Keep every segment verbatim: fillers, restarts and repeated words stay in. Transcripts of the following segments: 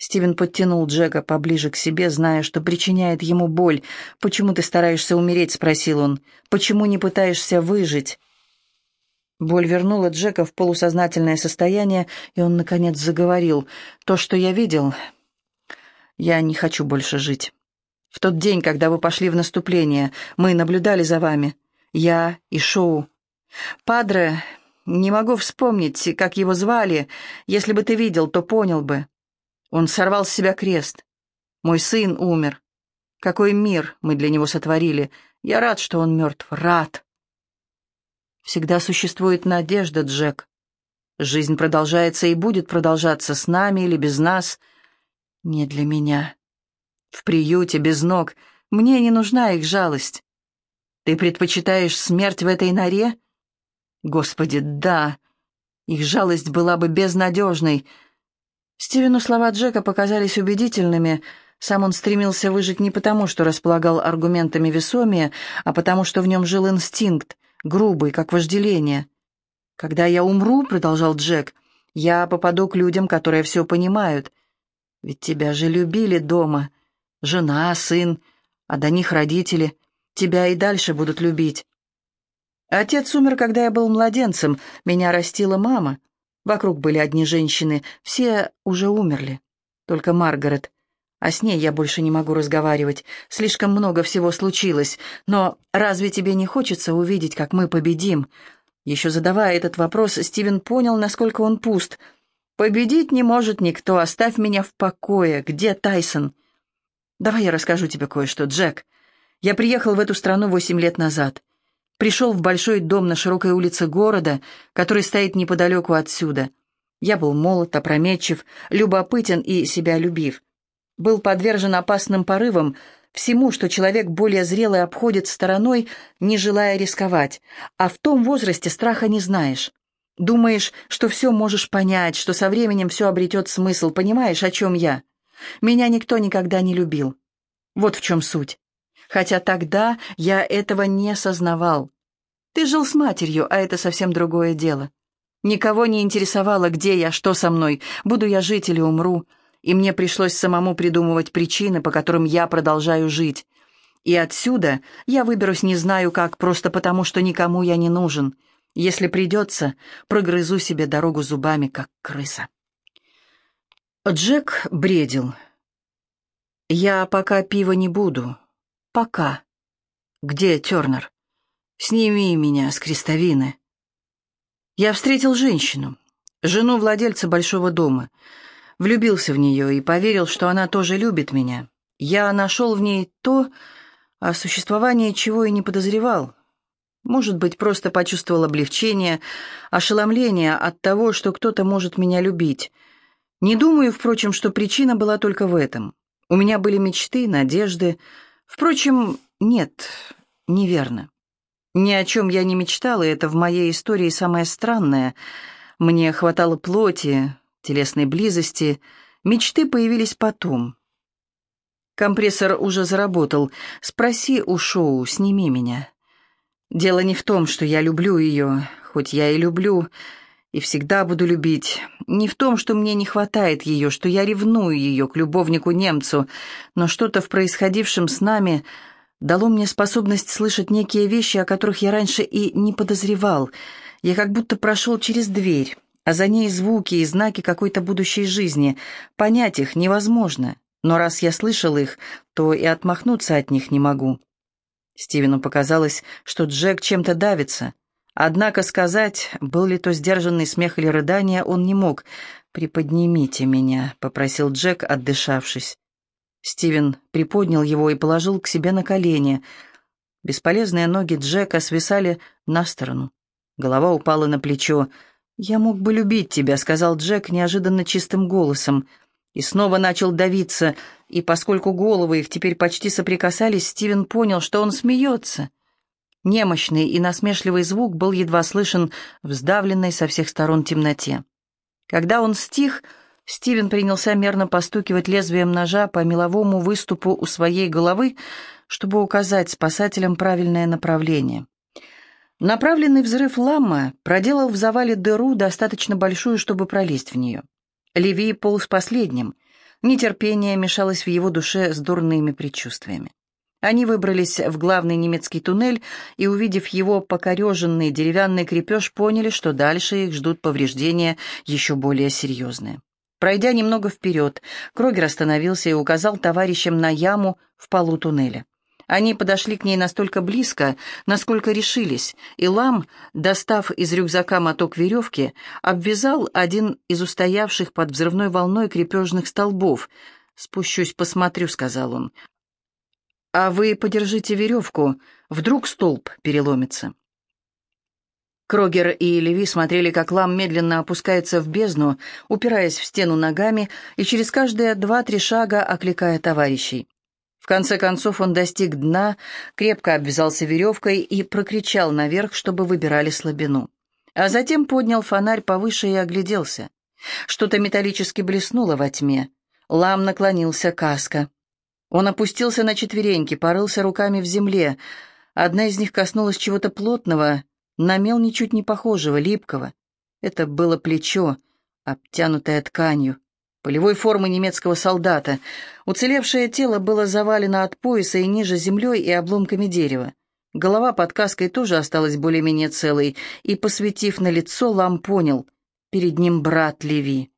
Стивен подтянул Джека поближе к себе, зная, что причиняет ему боль. «Почему ты стараешься умереть?» — спросил он. «Почему не пытаешься выжить?» Боль вернула Джека в полусознательное состояние, и он, наконец, заговорил. «То, что я видел, я не хочу больше жить. В тот день, когда вы пошли в наступление, мы наблюдали за вами. Я и Шоу. Падре, не могу вспомнить, как его звали. Если бы ты видел, то понял бы. Он сорвал с себя крест. Мой сын умер. Какой мир мы для него сотворили. Я рад, что он мертв. Рад. Всегда существует надежда, Джек. Жизнь продолжается и будет продолжаться с нами или без нас. Не для меня. В приюте, без ног. Мне не нужна их жалость. Ты предпочитаешь смерть в этой норе? Господи, да. Их жалость была бы безнадежной. Стивену слова Джека показались убедительными. Сам он стремился выжить не потому, что располагал аргументами весомее, а потому, что в нем жил инстинкт, грубый, как вожделение. «Когда я умру, — продолжал Джек, — я попаду к людям, которые все понимают. Ведь тебя же любили дома. Жена, сын, а до них родители. Тебя и дальше будут любить. Отец умер, когда я был младенцем. Меня растила мама. Вокруг были одни женщины. Все уже умерли. Только Маргарет. А с ней я больше не могу разговаривать. Слишком много всего случилось. Но разве тебе не хочется увидеть, как мы победим?» Еще задавая этот вопрос, Стивен понял, насколько он пуст. «Победить не может никто. Оставь меня в покое. Где Тайсон?» «Давай я расскажу тебе кое-что, Джек. Я приехал в эту страну восемь лет назад. Пришел в большой дом на широкой улице города, который стоит неподалеку отсюда. Я был молод, опрометчив, любопытен и себялюбив. Был подвержен опасным порывам, всему, что человек более зрелый обходит стороной, не желая рисковать. А в том возрасте страха не знаешь. Думаешь, что все можешь понять, что со временем все обретет смысл. Понимаешь, о чем я? Меня никто никогда не любил. Вот в чем суть. Хотя тогда я этого не сознавал. Ты жил с матерью, а это совсем другое дело. Никого не интересовало, где я, что со мной, буду я жить или умру. И мне пришлось самому придумывать причины, по которым я продолжаю жить. И отсюда я выберусь не знаю как, просто потому, что никому я не нужен. Если придется, прогрызу себе дорогу зубами, как крыса. Джек бредил. «Я пока пива не буду. Пока. Где Тернер? Сними меня с крестовины». Я встретил женщину, жену владельца большого дома. Влюбился в нее и поверил, что она тоже любит меня. Я нашел в ней то, о существовании чего и не подозревал. Может быть, просто почувствовал облегчение, ошеломление от того, что кто-то может меня любить. Не думаю, впрочем, что причина была только в этом. У меня были мечты, надежды. Впрочем, нет, неверно. Ни о чем я не мечтала, и это в моей истории самое странное. Мне хватало плоти, телесной близости. Мечты появились потом. Компрессор уже заработал. «Спроси у Шоу, сними меня». Дело не в том, что я люблю ее, хоть я и люблю, и всегда буду любить. Не в том, что мне не хватает ее, что я ревную ее к любовнику-немцу, но что-то в происходившем с нами дало мне способность слышать некие вещи, о которых я раньше и не подозревал. Я как будто прошел через дверь, а за ней звуки и знаки какой-то будущей жизни. Понять их невозможно, но раз я слышал их, то и отмахнуться от них не могу. Стивену показалось, что Джек чем-то давится. Однако сказать, был ли то сдержанный смех или рыдание, он не мог. «Приподнимите меня», — попросил Джек, отдышавшись. Стивен приподнял его и положил к себе на колени. Бесполезные ноги Джека свисали на сторону. Голова упала на плечо. «Я мог бы любить тебя», — сказал Джек неожиданно чистым голосом. И снова начал давиться, и поскольку головы их теперь почти соприкасались, Стивен понял, что он смеется. Немощный и насмешливый звук был едва слышен в сдавленной со всех сторон темноте. Когда он стих, Стивен принялся мерно постукивать лезвием ножа по меловому выступу у своей головы, чтобы указать спасателям правильное направление. Направленный взрыв Ламма проделал в завале дыру, достаточно большую, чтобы пролезть в нее. Леви полз последним. Нетерпение мешалось в его душе с дурными предчувствиями. Они выбрались в главный немецкий туннель и, увидев его покореженный деревянный крепеж, поняли, что дальше их ждут повреждения еще более серьезные. Пройдя немного вперед, Крогер остановился и указал товарищам на яму в полу туннеля. Они подошли к ней настолько близко, насколько решились, и Лам, достав из рюкзака моток веревки, обвязал один из устоявших под взрывной волной крепежных столбов. «Спущусь, посмотрю», — сказал он. «А вы подержите веревку, вдруг столб переломится». Крогер и Леви смотрели, как Лам медленно опускается в бездну, упираясь в стену ногами и через каждые два-три шага окликая товарищей. В конце концов он достиг дна, крепко обвязался веревкой и прокричал наверх, чтобы выбирали слабину. А затем поднял фонарь повыше и огляделся. Что-то металлически блеснуло во тьме. Лам наклонился к Аска. Он опустился на четвереньки, порылся руками в земле. Одна из них коснулась чего-то плотного, на мел ничуть не похожего, липкого. Это было плечо, обтянутое тканью, полевой формы немецкого солдата. Уцелевшее тело было завалено от пояса и ниже землей и обломками дерева. Голова под каской тоже осталась более-менее целой, и, посветив на лицо, Лам понял — перед ним брат Леви.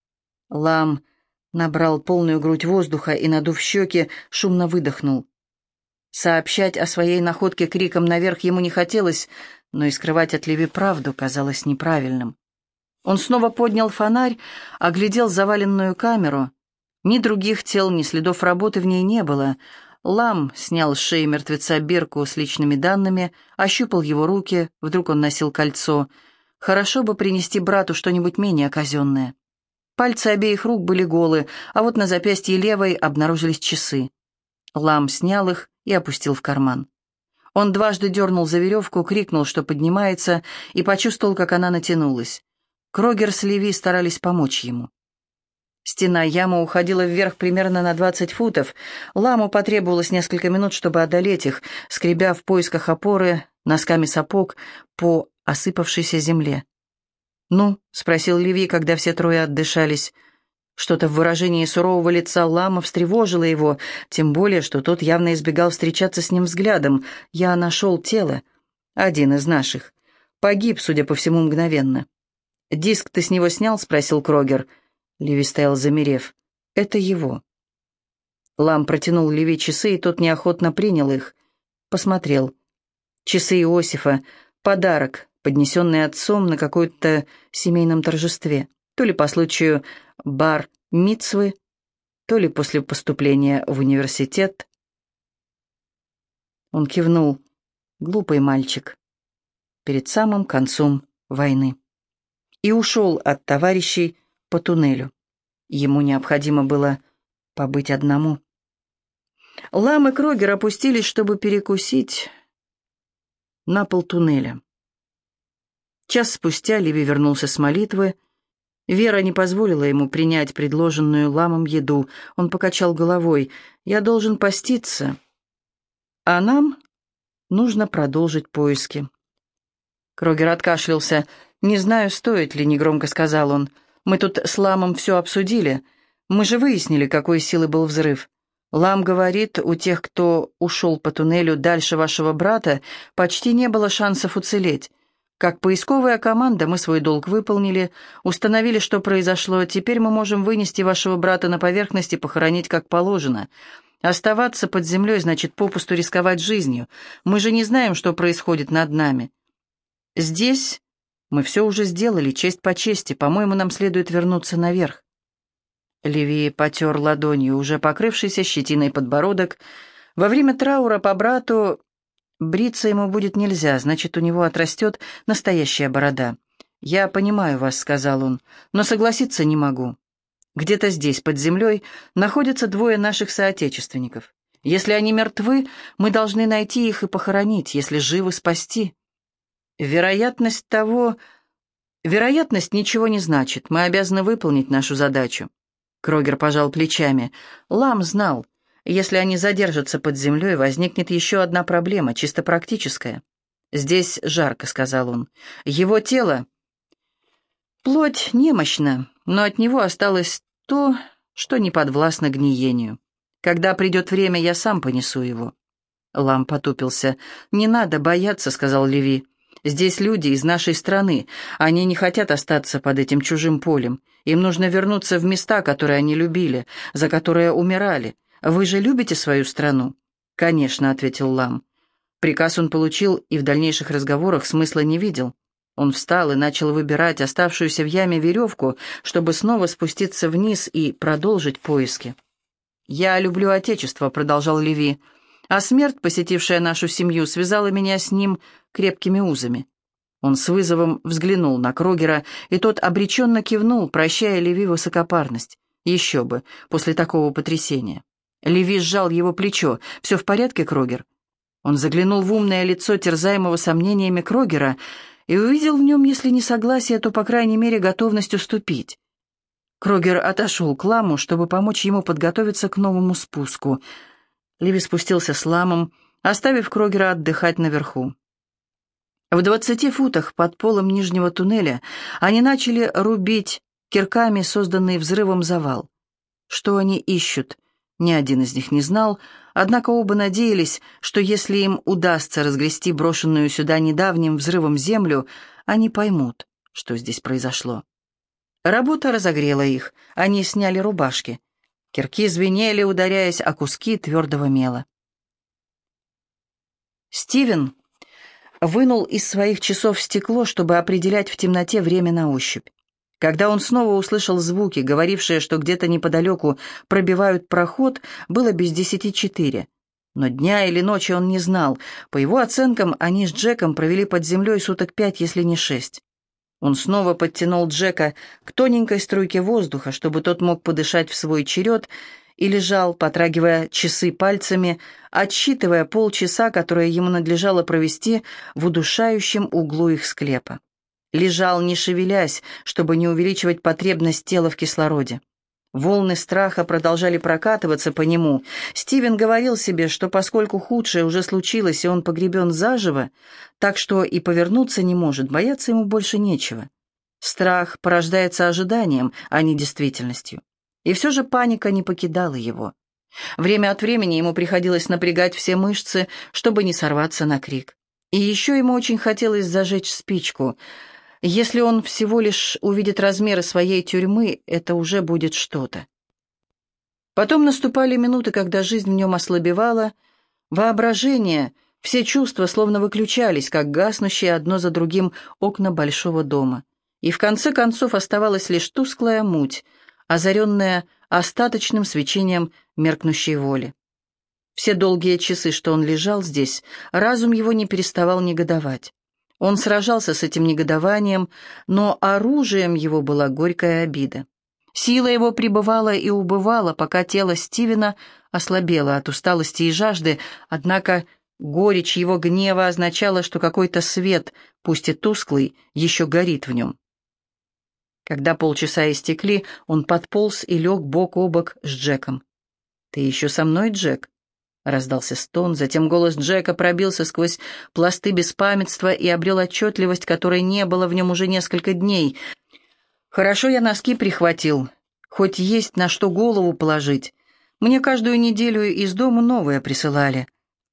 Лам набрал полную грудь воздуха и, надув щеки, шумно выдохнул. Сообщать о своей находке криком наверх ему не хотелось, но и скрывать от Леви правду казалось неправильным. Он снова поднял фонарь, оглядел заваленную камеру. Ни других тел, ни следов работы в ней не было. Лам снял с шеи мертвеца бирку с личными данными, ощупал его руки, вдруг он носил кольцо. Хорошо бы принести брату что-нибудь менее казенное. Пальцы обеих рук были голы, а вот на запястье левой обнаружились часы. Лам снял их и опустил в карман. Он дважды дернул за веревку, крикнул, что поднимается, и почувствовал, как она натянулась. Крогер с Леви старались помочь ему. Стена ямы уходила вверх примерно на двадцать футов. Ламу потребовалось несколько минут, чтобы одолеть их, скребя в поисках опоры носками сапог по осыпавшейся земле. «Ну?» — спросил Леви, когда все трое отдышались. Что-то в выражении сурового лица Лама встревожило его, тем более, что тот явно избегал встречаться с ним взглядом. «Я нашел тело. Один из наших. Погиб, судя по всему, мгновенно». «Диск ты с него снял?» — спросил Крогер. Леви стоял, замерев. «Это его». Лам протянул Леви часы, и тот неохотно принял их. Посмотрел. Часы Иосифа. Подарок, поднесенный отцом на какой-то семейном торжестве. То ли по случаю бар-мицвы, то ли после поступления в университет. Он кивнул. Глупый мальчик. Перед самым концом войны. И ушел от товарищей по туннелю. Ему необходимо было побыть одному. Лам и Крогер опустились, чтобы перекусить, на пол туннеля. Час спустя Леви вернулся с молитвы. Вера не позволила ему принять предложенную Ламом еду. Он покачал головой. «Я должен поститься, а нам нужно продолжить поиски». Крогер откашлялся. «Не знаю, стоит ли», — негромко сказал он. «Мы тут с Ламом все обсудили. Мы же выяснили, какой силы был взрыв. Лам говорит, у тех, кто ушел по туннелю дальше вашего брата, почти не было шансов уцелеть. Как поисковая команда мы свой долг выполнили, установили, что произошло. Теперь мы можем вынести вашего брата на поверхность и похоронить как положено. Оставаться под землей значит попусту рисковать жизнью. Мы же не знаем, что происходит над нами. Здесь мы все уже сделали, честь по чести. По-моему, нам следует вернуться наверх». Леви потер ладонью, уже покрывшийся щетиной подбородок. Во время траура по брату бриться ему будет нельзя, значит, у него отрастет настоящая борода. «Я понимаю вас», — сказал он, — «но согласиться не могу. Где-то здесь, под землей, находятся двое наших соотечественников. Если они мертвы, мы должны найти их и похоронить, если живы, спасти. Вероятность того... Вероятность ничего не значит, мы обязаны выполнить нашу задачу». Крогер пожал плечами. Лам знал, если они задержатся под землей, возникнет еще одна проблема, чисто практическая. «Здесь жарко», — сказал он. «Его тело...» Плоть немощна, но от него осталось то, что не подвластно гниению. Когда придет время, я сам понесу его». Лам потупился. «Не надо бояться», — сказал Леви. «Здесь люди из нашей страны. Они не хотят остаться под этим чужим полем. Им нужно вернуться в места, которые они любили, за которые умирали. Вы же любите свою страну?» «Конечно», — ответил Лам. Приказ он получил и в дальнейших разговорах смысла не видел. Он встал и начал выбирать оставшуюся в яме веревку, чтобы снова спуститься вниз и продолжить поиски. «Я люблю Отечество», — продолжал Леви, «а смерть, посетившая нашу семью, связала меня с ним крепкими узами». Он с вызовом взглянул на Крогера, и тот обреченно кивнул, прощая Леви высокопарность. Еще бы, после такого потрясения. Леви сжал его плечо. «Все в порядке, Крогер?» Он заглянул в умное лицо терзаемого сомнениями Крогера и увидел в нем, если не согласие, то, по крайней мере, готовность уступить. Крогер отошел к Ламу, чтобы помочь ему подготовиться к новому спуску. Леви спустился с Ламом, оставив Крогера отдыхать наверху. В двадцати футах под полом нижнего туннеля они начали рубить кирками созданный взрывом завал. Что они ищут, ни один из них не знал, однако оба надеялись, что если им удастся разгрести брошенную сюда недавним взрывом землю, они поймут, что здесь произошло. Работа разогрела их, они сняли рубашки. Кирки звенели, ударяясь о куски твердого мела. Стивен вынул из своих часов стекло, чтобы определять в темноте время на ощупь. Когда он снова услышал звуки, говорившие, что где-то неподалеку пробивают проход, было без десяти четыре. Но дня или ночи он не знал. По его оценкам, они с Джеком провели под землей суток пять, если не шесть. Он снова подтянул Джека к тоненькой струйке воздуха, чтобы тот мог подышать в свой черед, и лежал, потрагивая часы пальцами, отсчитывая полчаса, которые ему надлежало провести в удушающем углу их склепа. Лежал, не шевелясь, чтобы не увеличивать потребность тела в кислороде. Волны страха продолжали прокатываться по нему. Стивен говорил себе, что поскольку худшее уже случилось, и он погребен заживо, так что и повернуться не может, бояться ему больше нечего. Страх порождается ожиданием, а не действительностью. И все же паника не покидала его. Время от времени ему приходилось напрягать все мышцы, чтобы не сорваться на крик. И еще ему очень хотелось зажечь спичку. Если он всего лишь увидит размеры своей тюрьмы, это уже будет что-то. Потом наступали минуты, когда жизнь в нем ослабевала, воображение, все чувства словно выключались, как гаснущие одно за другим окна большого дома. И в конце концов оставалась лишь тусклая муть, озаренная остаточным свечением меркнущей воли. Все долгие часы, что он лежал здесь, разум его не переставал негодовать. Он сражался с этим негодованием, но оружием его была горькая обида. Сила его пребывала и убывала, пока тело Стивена ослабело от усталости и жажды, однако горечь его гнева означала, что какой-то свет, пусть и тусклый, еще горит в нем. Когда полчаса истекли, он подполз и лег бок о бок с Джеком. «Ты еще со мной, Джек?» Раздался стон, затем голос Джека пробился сквозь пласты беспамятства и обрел отчетливость, которой не было в нем уже несколько дней. «Хорошо, я носки прихватил. Хоть есть на что голову положить. Мне каждую неделю из дома новое присылали».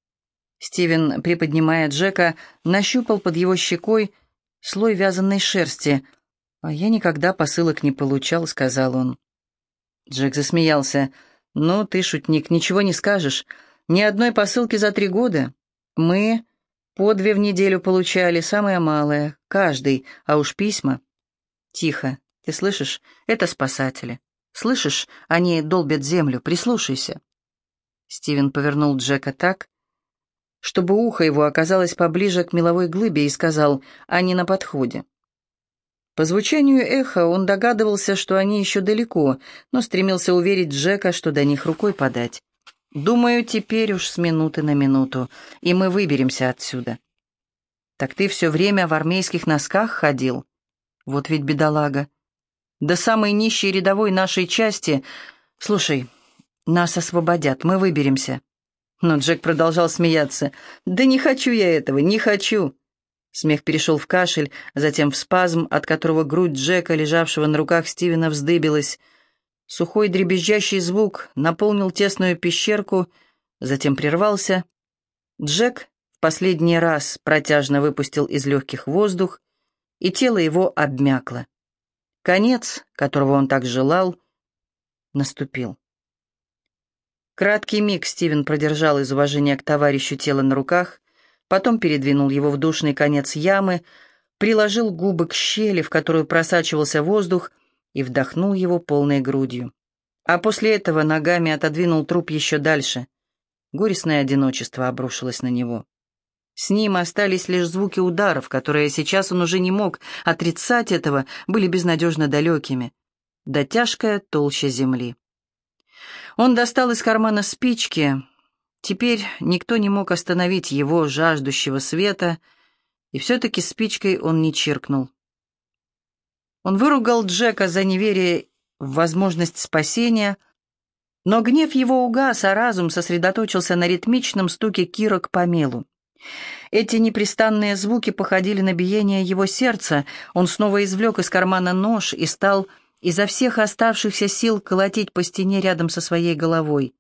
Стивен, приподнимая Джека, нащупал под его щекой слой вязаной шерсти. «А я никогда посылок не получал», — сказал он. Джек засмеялся. «Ну, ты, шутник, ничего не скажешь. Ни одной посылки за три года. Мы по две в неделю получали, самое малое, каждый, а уж письма». «Тихо, ты слышишь? Это спасатели. Слышишь, они долбят землю, прислушайся». Стивен повернул Джека так, чтобы ухо его оказалось поближе к меловой глыбе, и сказал: «Они на подходе». По звучанию эха он догадывался, что они еще далеко, но стремился уверить Джека, что до них рукой подать. «Думаю, теперь уж с минуты на минуту, и мы выберемся отсюда». «Так ты все время в армейских носках ходил? Вот ведь бедолага. До самой нищей рядовой нашей части. Слушай, нас освободят, мы выберемся». Но Джек продолжал смеяться. «Да не хочу я этого, не хочу». Смех перешел в кашель, затем в спазм, от которого грудь Джека, лежавшего на руках Стивена, вздыбилась. Сухой дребезжащий звук наполнил тесную пещерку, затем прервался. Джек в последний раз протяжно выпустил из легких воздух, и тело его обмякло. Конец, которого он так желал, наступил. Краткий миг Стивен продержал из уважения к товарищу тело на руках, потом передвинул его в душный конец ямы, приложил губы к щели, в которую просачивался воздух, и вдохнул его полной грудью. А после этого ногами отодвинул труп еще дальше. Горестное одиночество обрушилось на него. С ним остались лишь звуки ударов, которые сейчас он уже не мог отрицать этого, были безнадежно далекими. Да тяжкая толща земли. Он достал из кармана спички. Теперь никто не мог остановить его, жаждущего света, и все-таки спичкой он не чиркнул. Он выругал Джека за неверие в возможность спасения, но гнев его угас, а разум сосредоточился на ритмичном стуке кирок по мелу. Эти непрестанные звуки походили на биение его сердца. Он снова извлек из кармана нож и стал изо всех оставшихся сил колотить по стене рядом со своей головой.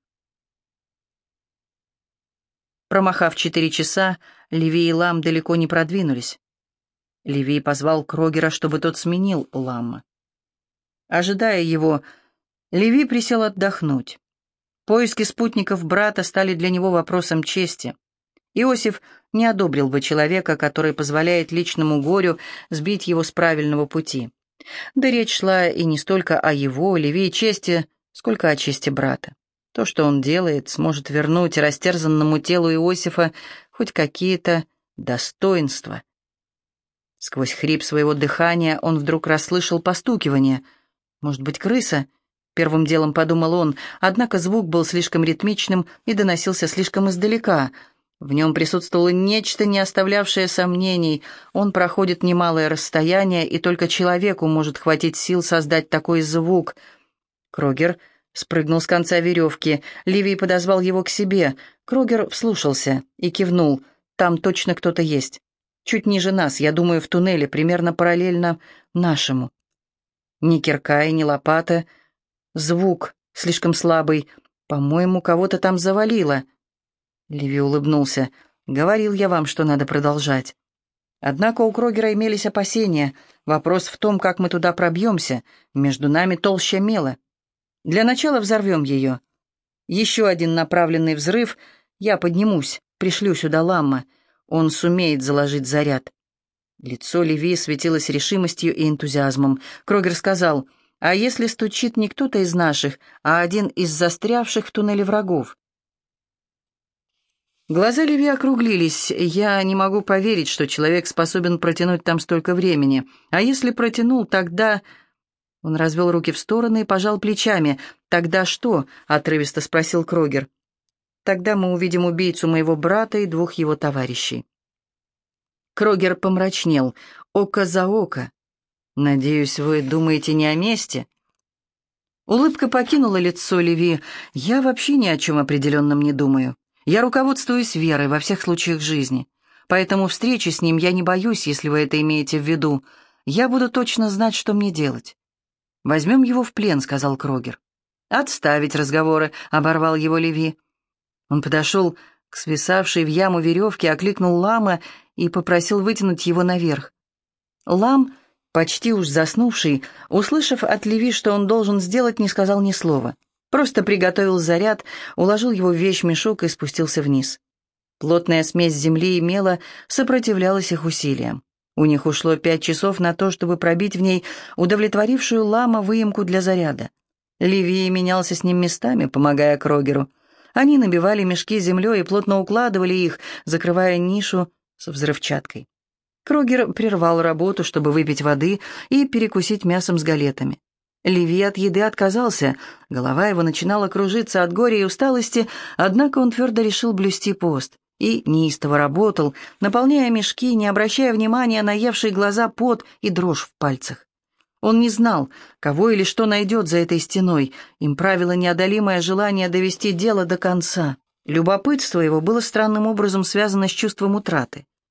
Промахав четыре часа, Леви и Лам далеко не продвинулись. Леви позвал Крогера, чтобы тот сменил Ламма. Ожидая его, Леви присел отдохнуть. Поиски спутников брата стали для него вопросом чести. Иосиф не одобрил бы человека, который позволяет личному горю сбить его с правильного пути. Да речь шла и не столько о его, Леви, чести, сколько о чести брата. То, что он делает, сможет вернуть растерзанному телу Иосифа хоть какие-то достоинства. Сквозь хрип своего дыхания он вдруг расслышал постукивание. «Может быть, крыса?» — первым делом подумал он, однако звук был слишком ритмичным и доносился слишком издалека. В нем присутствовало нечто, не оставлявшее сомнений. Он проходит немалое расстояние, и только человеку может хватить сил создать такой звук. Крогер спрыгнул с конца веревки. Ливий подозвал его к себе. Крогер вслушался и кивнул. «Там точно кто-то есть. Чуть ниже нас, я думаю, в туннеле, примерно параллельно нашему. Ни кирка и ни лопата. Звук слишком слабый. По-моему, кого-то там завалило». Леви улыбнулся. «Говорил я вам, что надо продолжать». Однако у Крогера имелись опасения. Вопрос в том, как мы туда пробьемся. Между нами толща мела. Для начала взорвем ее. Еще один направленный взрыв. Я поднимусь, пришлю сюда Ламма. Он сумеет заложить заряд. Лицо Леви светилось решимостью и энтузиазмом. Крогер сказал: «А если стучит не кто-то из наших, а один из застрявших в туннеле врагов?» Глаза Леви округлились. «Я не могу поверить, что человек способен протянуть там столько времени. А если протянул, тогда...» Он развел руки в стороны и пожал плечами. «Тогда что?» — отрывисто спросил Крогер. «Тогда мы увидим убийцу моего брата и двух его товарищей». Крогер помрачнел. «Око за око. Надеюсь, вы думаете не о мести?» Улыбка покинула лицо Леви. «Я вообще ни о чем определенном не думаю. Я руководствуюсь верой во всех случаях жизни. Поэтому встречи с ним я не боюсь, если вы это имеете в виду. Я буду точно знать, что мне делать». «Возьмем его в плен», — сказал Крогер. «Отставить разговоры», — оборвал его Леви. Он подошел к свисавшей в яму веревке, окликнул Лама и попросил вытянуть его наверх. Лам, почти уж заснувший, услышав от Леви, что он должен сделать, не сказал ни слова. Просто приготовил заряд, уложил его в вещмешок и спустился вниз. Плотная смесь земли и мела сопротивлялась их усилиям. У них ушло пять часов на то, чтобы пробить в ней удовлетворившую Лама выемку для заряда. Леви менялся с ним местами, помогая Крогеру. Они набивали мешки землей и плотно укладывали их, закрывая нишу со взрывчаткой. Крогер прервал работу, чтобы выпить воды и перекусить мясом с галетами. Леви от еды отказался, голова его начинала кружиться от горя и усталости, однако он твердо решил блюсти пост и неистово работал, наполняя мешки, не обращая внимания на наевшие глаза пот и дрожь в пальцах. Он не знал, кого или что найдет за этой стеной, им правило неодолимое желание довести дело до конца. Любопытство его было странным образом связано с чувством утраты.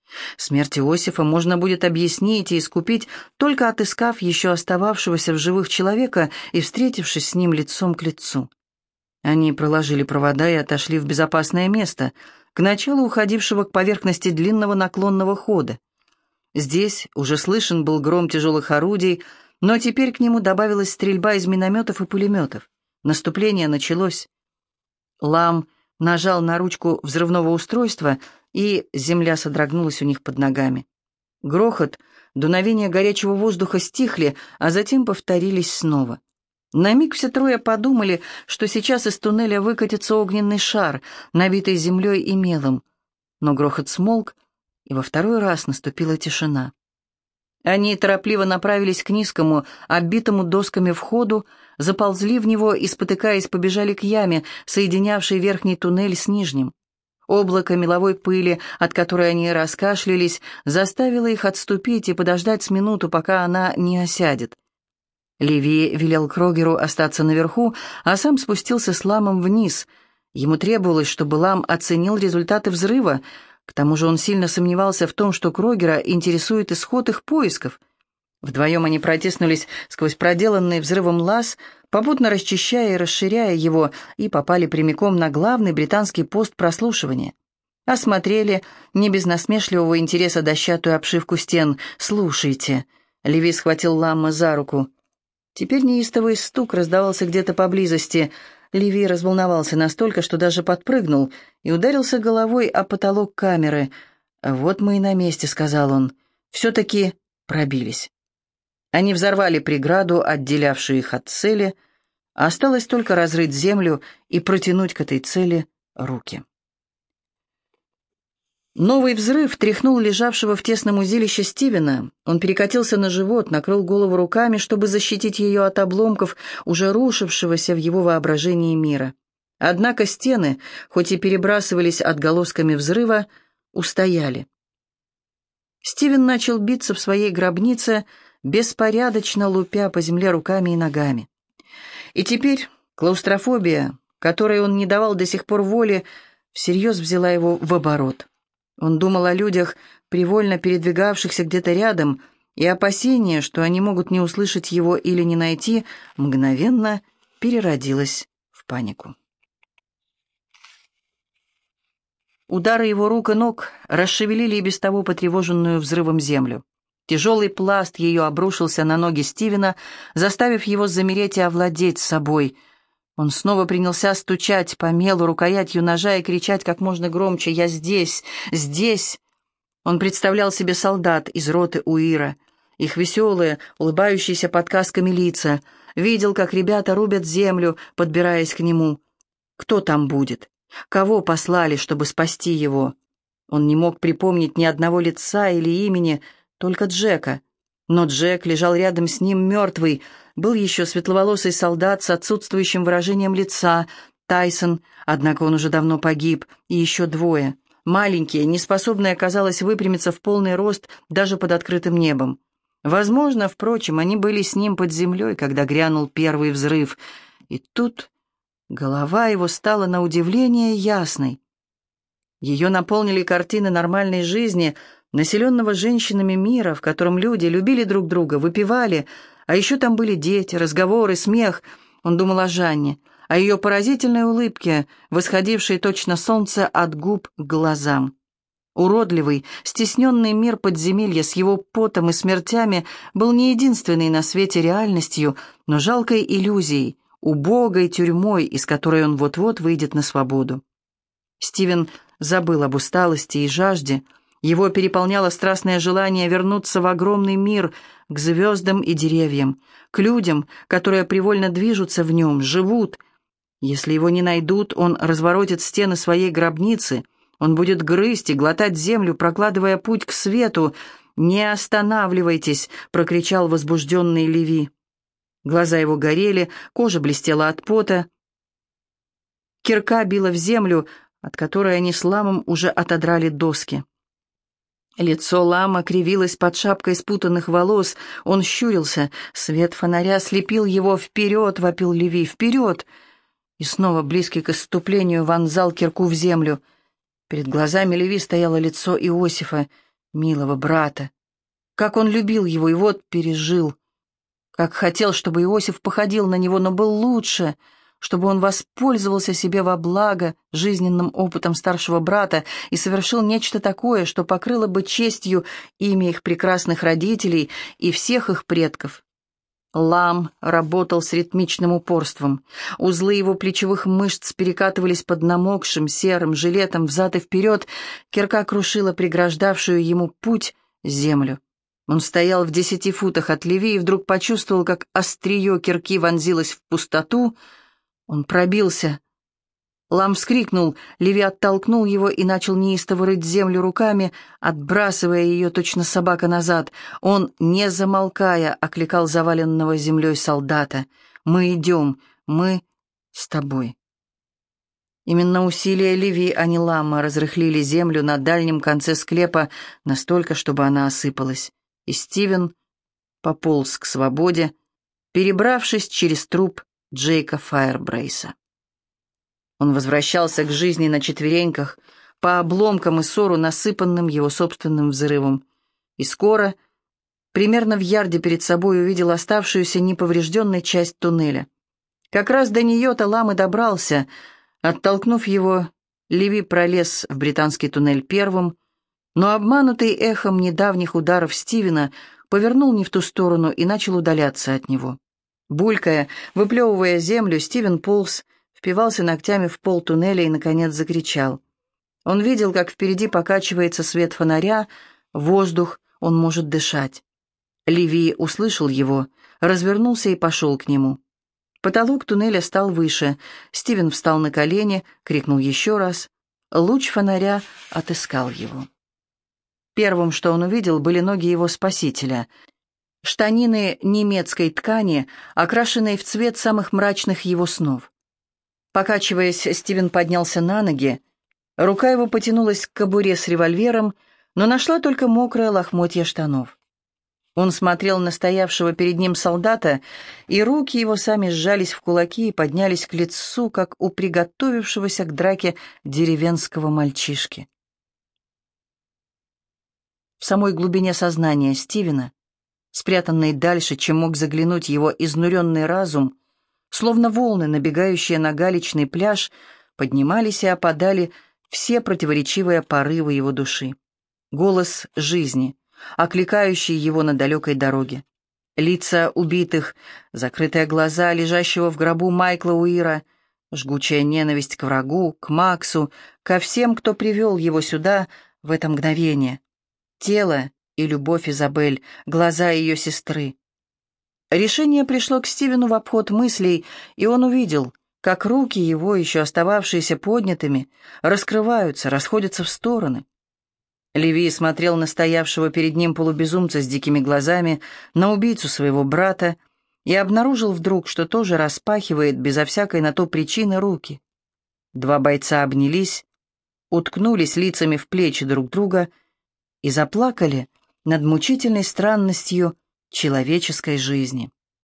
Смерть Иосифа можно будет объяснить и искупить, только отыскав еще остававшегося в живых человека и встретившись с ним лицом к лицу. Они проложили провода и отошли в безопасное место, к началу уходившего к поверхности длинного наклонного хода. Здесь уже слышен был гром тяжелых орудий, но теперь к нему добавилась стрельба из минометов и пулеметов. Наступление началось. Лам нажал на ручку взрывного устройства, и земля содрогнулась у них под ногами. Грохот, дуновение горячего воздуха стихли, а затем повторились снова. На миг все трое подумали, что сейчас из туннеля выкатится огненный шар, набитый землей и мелом. Но грохот смолк, и во второй раз наступила тишина. Они торопливо направились к низкому, оббитому досками входу, заползли в него и, спотыкаясь, побежали к яме, соединявшей верхний туннель с нижним. Облако меловой пыли, от которой они раскашлялись, заставило их отступить и подождать с минуту, пока она не осядет. Леви велел Крогеру остаться наверху, а сам спустился с Ламом вниз. Ему требовалось, чтобы Лам оценил результаты взрыва. К тому же он сильно сомневался в том, что Крогера интересует исход их поисков. Вдвоем они протиснулись сквозь проделанный взрывом лаз, попутно расчищая и расширяя его, и попали прямиком на главный британский пост прослушивания. Осмотрели, не без насмешливого интереса, дощатую обшивку стен. «Слушайте», — Леви схватил Ламма за руку. Теперь неистовый стук раздавался где-то поблизости. Леви разволновался настолько, что даже подпрыгнул и ударился головой о потолок камеры. «Вот мы и на месте», — сказал он. «Все-таки пробились». Они взорвали преграду, отделявшую их от цели. Осталось только разрыть землю и протянуть к этой цели руки. Новый взрыв тряхнул лежавшего в тесном узилище Стивена. Он перекатился на живот, накрыл голову руками, чтобы защитить ее от обломков, уже рушившегося в его воображении мира. Однако стены, хоть и перебрасывались отголосками взрыва, устояли. Стивен начал биться в своей гробнице, беспорядочно лупя по земле руками и ногами. И теперь клаустрофобия, которой он не давал до сих пор воли, всерьез взяла его в оборот. Он думал о людях, привольно передвигавшихся где-то рядом, и опасение, что они могут не услышать его или не найти, мгновенно переродилось в панику. Удары его рук и ног расшевелили и без того потревоженную взрывом землю. Тяжелый пласт ее обрушился на ноги Стивена, заставив его замереть и овладеть собой. Он снова принялся стучать по мелу рукоятью ножа и кричать как можно громче: «Я здесь! Здесь!» Он представлял себе солдат из роты Уира, их веселые, улыбающиеся под касками лица, видел, как ребята рубят землю, подбираясь к нему. Кто там будет? Кого послали, чтобы спасти его? Он не мог припомнить ни одного лица или имени, только Джека. Но Джек лежал рядом с ним мертвый. Был еще светловолосый солдат с отсутствующим выражением лица, Тайсон, однако он уже давно погиб, и еще двое. Маленькие, неспособные, казалось, выпрямиться в полный рост даже под открытым небом. Возможно, впрочем, они были с ним под землей, когда грянул первый взрыв. И тут голова его стала на удивление ясной. Ее наполнили картины нормальной жизни, населенного женщинами мира, в котором люди любили друг друга, выпивали, а еще там были дети, разговоры, смех. Он думал о Жанне, о ее поразительной улыбке, восходившей точно солнце от губ к глазам. Уродливый, стесненный мир подземелья с его потом и смертями был не единственной на свете реальностью, но жалкой иллюзией, убогой тюрьмой, из которой он вот-вот выйдет на свободу. Стивен забыл об усталости и жажде. Его переполняло страстное желание вернуться в огромный мир, к звездам и деревьям, к людям, которые привольно движутся в нем, живут. Если его не найдут, он разворотит стены своей гробницы, он будет грызть и глотать землю, прокладывая путь к свету. «Не останавливайтесь!» — прокричал возбужденный Леви. Глаза его горели, кожа блестела от пота. Кирка била в землю, от которой они с Ламом уже отодрали доски. Лицо Лама кривилось под шапкой спутанных волос, он щурился, свет фонаря слепил его. «Вперед!» — вопил Леви, «вперед!» И снова, близкий к исступлению, вонзал кирку в землю. Перед глазами Леви стояло лицо Иосифа, милого брата. Как он любил его и вот пережил. Как хотел, чтобы Иосиф походил на него, но был лучше, чтобы он воспользовался себе во благо жизненным опытом старшего брата и совершил нечто такое, что покрыло бы честью имя их прекрасных родителей и всех их предков. Лам работал с ритмичным упорством. Узлы его плечевых мышц перекатывались под намокшим серым жилетом взад и вперед. Кирка крушила преграждавшую ему путь землю. Он стоял в десяти футах от Леви и вдруг почувствовал, как острие кирки вонзилось в пустоту. Он пробился. Лам вскрикнул, Леви оттолкнул его и начал неистово рыть землю руками, отбрасывая ее точно собака назад. Он, не замолкая, окликал заваленного землей солдата. «Мы идем, мы с тобой». Именно усилия Леви, а не Лама, разрыхлили землю на дальнем конце склепа настолько, чтобы она осыпалась. И Стивен пополз к свободе, перебравшись через труп Джейка Файербрейса. Он возвращался к жизни на четвереньках, по обломкам и ссору, насыпанным его собственным взрывом. И скоро, примерно в ярде перед собой, увидел оставшуюся неповрежденной часть туннеля. Как раз до нее-то Лам и добрался. Оттолкнув его, Леви пролез в британский туннель первым, но обманутый эхом недавних ударов Стивена повернул не в ту сторону и начал удаляться от него. Булькая, выплевывая землю, Стивен полз, впивался ногтями в пол туннеля и, наконец, закричал. Он видел, как впереди покачивается свет фонаря, воздух, он может дышать. Леви услышал его, развернулся и пошел к нему. Потолок туннеля стал выше. Стивен встал на колени, крикнул еще раз. Луч фонаря отыскал его. Первым, что он увидел, были ноги его спасителя. Штанины немецкой ткани, окрашенные в цвет самых мрачных его снов. Покачиваясь, Стивен поднялся на ноги. Рука его потянулась к кобуре с револьвером, но нашла только мокрое лохмотье штанов. Он смотрел на стоявшего перед ним солдата, и руки его сами сжались в кулаки и поднялись к лицу, как у приготовившегося к драке деревенского мальчишки. В самой глубине сознания Стивена, спрятанной дальше, чем мог заглянуть его изнуренный разум, словно волны, набегающие на галечный пляж, поднимались и опадали все противоречивые порывы его души. Голос жизни, окликающий его на далекой дороге. Лица убитых, закрытые глаза лежащего в гробу Майкла Уира, жгучая ненависть к врагу, к Максу, ко всем, кто привел его сюда в это мгновение. Тело и любовь Изабель, глаза ее сестры. Решение пришло к Стивену в обход мыслей, и он увидел, как руки его, еще остававшиеся поднятыми, раскрываются, расходятся в стороны. Леви смотрел на стоявшего перед ним полубезумца с дикими глазами, на убийцу своего брата, и обнаружил вдруг, что тоже распахивает безо всякой на то причины руки. Два бойца обнялись, уткнулись лицами в плечи друг друга и заплакали над мучительной странностью человеческой жизни.